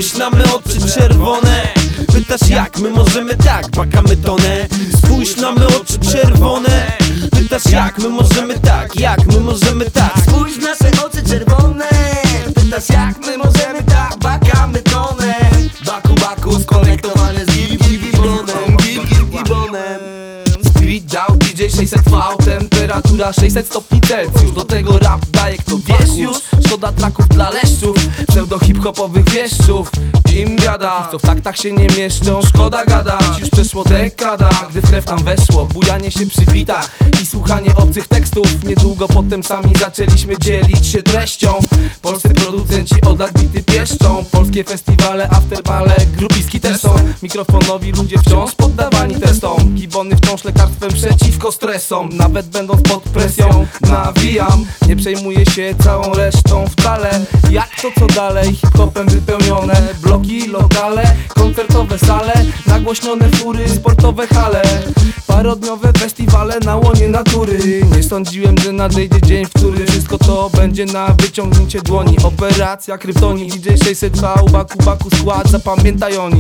Spójrz na me oczy czerwone. Pytasz jak my możemy tak, bakamy tonę. Spójrz na me oczy czerwone. Pytasz jak my możemy tak, jak my możemy tak. Spójrz w nasze oczy czerwone. Pytasz jak my możemy tak, bakamy tonę. Baku baku skonektowane z gibonem. Spirit dał DJ 600V, temperatura 600 stopni Celsjusz. Do tego rap daje, kto wiesz już. Szkoda traków dla leszczów, pseudo hip-hopowych wieszczów. Im gada, co w taktach się nie mieszczą, szkoda gadać. Już przeszło dekada, gdy w krew tam weszło bujanie się przy bitach i słuchanie obcych tekstów. Niedługo potem sami zaczęliśmy dzielić się treścią. Polscy producenci od lat bity pieszczą. Polskie festiwale, afterbale, grupiski też są. Mikrofonowi ludzie wciąż poddawani testom. Gibony wciąż lekarstwem przeciwko stresom. Nawet będąc pod presją nawijam. Nie przejmuję się całą resztą wcale. Jak to co dalej, hip-hopem wypełnione bloki, lokale, koncertowe sale, nagłośnione fury, sportowe hale, parodniowe festiwale na łonie natury. Nie sądziłem, że nadejdzie dzień, w którym wszystko to będzie na wyciągnięcie dłoni. Operacja Kryptonit, DJ 600V, baku baku skład, zapamiętaj oni.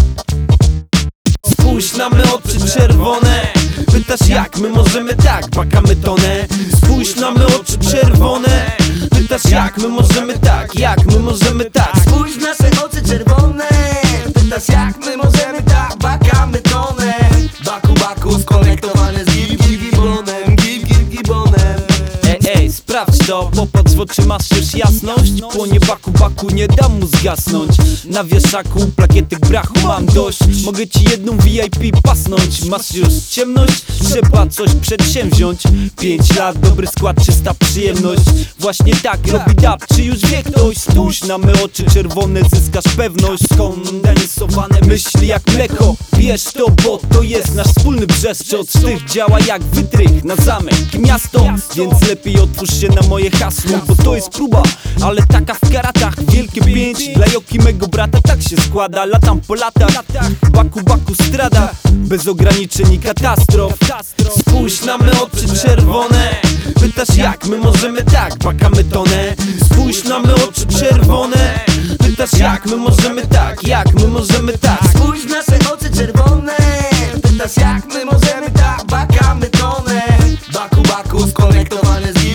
Spójrz na me oczy czerwone. Pytasz jak my możemy tak, bakamy tonę. Spójrz na me oczy czerwone. Pytasz jak my możemy tak, jak my możemy tak. Spójrz w nasze oczy czerwone. Pytasz jak my możemy tak, bakamy tonę. Baku baku skonektowane z gibonem. Ej, sprawdź to, popatrz w oczy, masz już jasność. Płonie baku baku, nie dam mu zgasnąć. Na wieszaku plakietek brachu mam dość. Mogę ci jedną VIP pasnąć. Masz już ciemność, trzeba coś przedsięwziąć. 5 lat, dobry skład, czysta przyjemność. Właśnie tak robi dub, czy już wie ktoś? Spójrz na me oczy czerwone, zyskasz pewność. Skondensowane myśli jak mleko. Bierz to, bo to jest nasz wspólny brzeszczot. Sztych działa jak wytrych na zamek, miasto. Więc lepiej otwórz się na moje hasło, bo to jest próba, ale taka w karatach. Wielkie 5 dla Joki mego brata, tak się składa. Latam po latach, baku baku strada. Bez ograniczeń i katastrof. Spójrz na me oczy czerwone. Pytasz jak my możemy tak, bakamy tonę. Spójrz na me oczy czerwone. Pytasz jak my możemy tak, jak my możemy tak. Spójrz w nasze oczy czerwone. Pytasz jak my możemy tak, bakamy tonę. Baku baku skonektowane z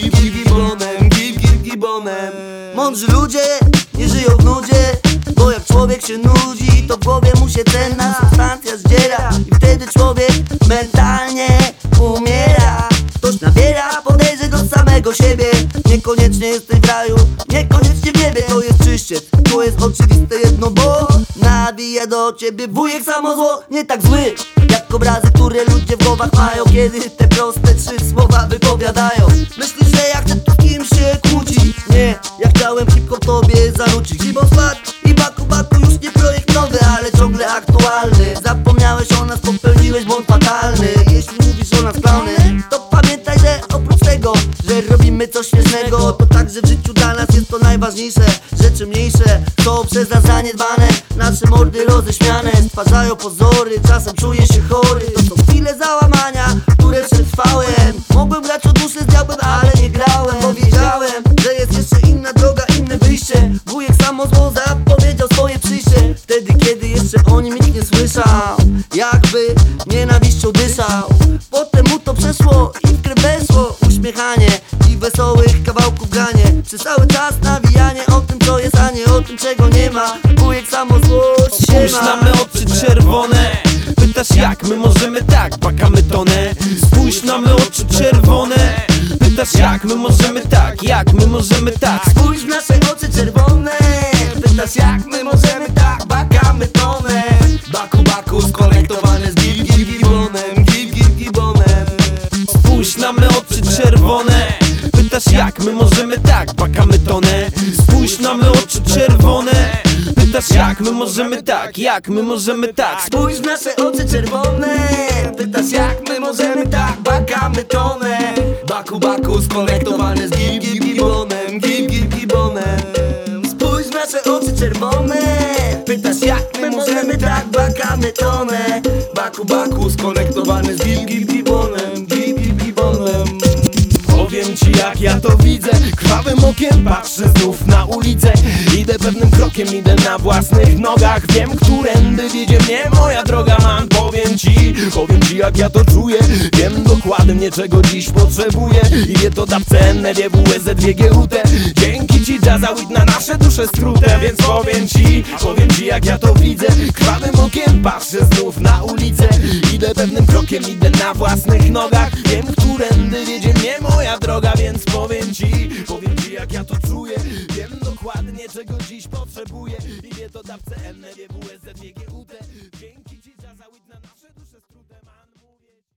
gibonem. Mądrzy ludzie nie żyją w nudzie, bo jak człowiek się nudzi, to w głowie mu się cenna substancja zdziera. I wtedy człowiek mentalnie umiera. Ktoś nabiera podejrzeń do samego siebie. Niekoniecznie jesteś w raju, niekoniecznie w niebie. To jest czyściec, to jest oczywiste jedno, bo nawija do ciebie wujek samo zło. Nie tak zły jak obrazy, które ludzie w głowach mają, kiedy te proste 3 słowa wypowiadają. Myślisz, że ja chcę tu z kim się kłócić? Nie, ja chciałem hip-hop tobie zanucić. Gibon spadł i baku baku już nie projekt nowy, ale ciągle aktualny. Zapomniałeś o nas, popełniłeś błąd fatalny. Jeśli mówisz o nas klauny, to pamiętaj, że oprócz tego, że robimy coś śmiesznego, to także w życiu dla nas jest to najważniejsze. Rzeczy mniejsze są przez nas zaniedbane. Nasze mordy roześmiane stwarzają pozory, czasem czuję się chory. To są chwile załamania, które przetrwałem. Mogłem grać o duszę z diabłem, ale nie grałem, bo wiedziałem, że jest jeszcze inna droga, inne wyjście. Wujek samo zło zapowiedział swoje przyjście, wtedy kiedy jeszcze o nim nikt nie słyszał. Jakby nienawiścią dyszał. Potem mu to przeszło i w krew weszło uśmiechanie i wesołych kawałków granie. Przez cały czas nawijanie o tym co jest, a nie o tym czego nie ma. Wujek samo złość się Spójrz ma. na me oczy czerwone. Pytasz jak my możemy tak, bakamy tonę. Spójrz na me oczy czerwone. Pytasz jak my możemy tak, jak my możemy tak. Spójrz w nasze oczy czerwone. Pytasz jak my możemy tak, bakamy tonę. Baku baku skonektowane z gibonem. Spójrz na me oczy czerwone. Pytasz jak my możemy tak, bakamy tonę. Spójrz na me oczy czerwone. Pytasz jak my możemy tak, jak my możemy tak. Spójrz w nasze oczy czerwone. Pytasz jak my możemy tak, bakamy tonę. Baku baku skonektowane z gibonem. Spójrz w nasze oczy czerwone. Pytasz jak my możemy tak, bakamy tonę. Baku baku skonektowane z gibonem. powiem ci jak ja to widzę. Krwawym okiem patrzę znów na ulicę. Idę pewnym krokiem, idę na własnych nogach. Wiem, którędy wiedzie mnie moja droga, man. Powiem ci jak ja to czuję. Wiem dokładnie czego dziś potrzebuję. I wie to dawcę NWZ, GUT. Dzięki ci jazza weed na nasze dusze strute. Więc powiem ci jak ja to widzę. Krwawym okiem patrzę znów na ulicę. Idę pewnym krokiem, idę na własnych nogach. Wiem, którędy wiedzie mnie moja droga. Więc powiem ci jak ja to czuję. Wiem dokładnie czego dziś potrzebuję. I wie to dawcę NWZ.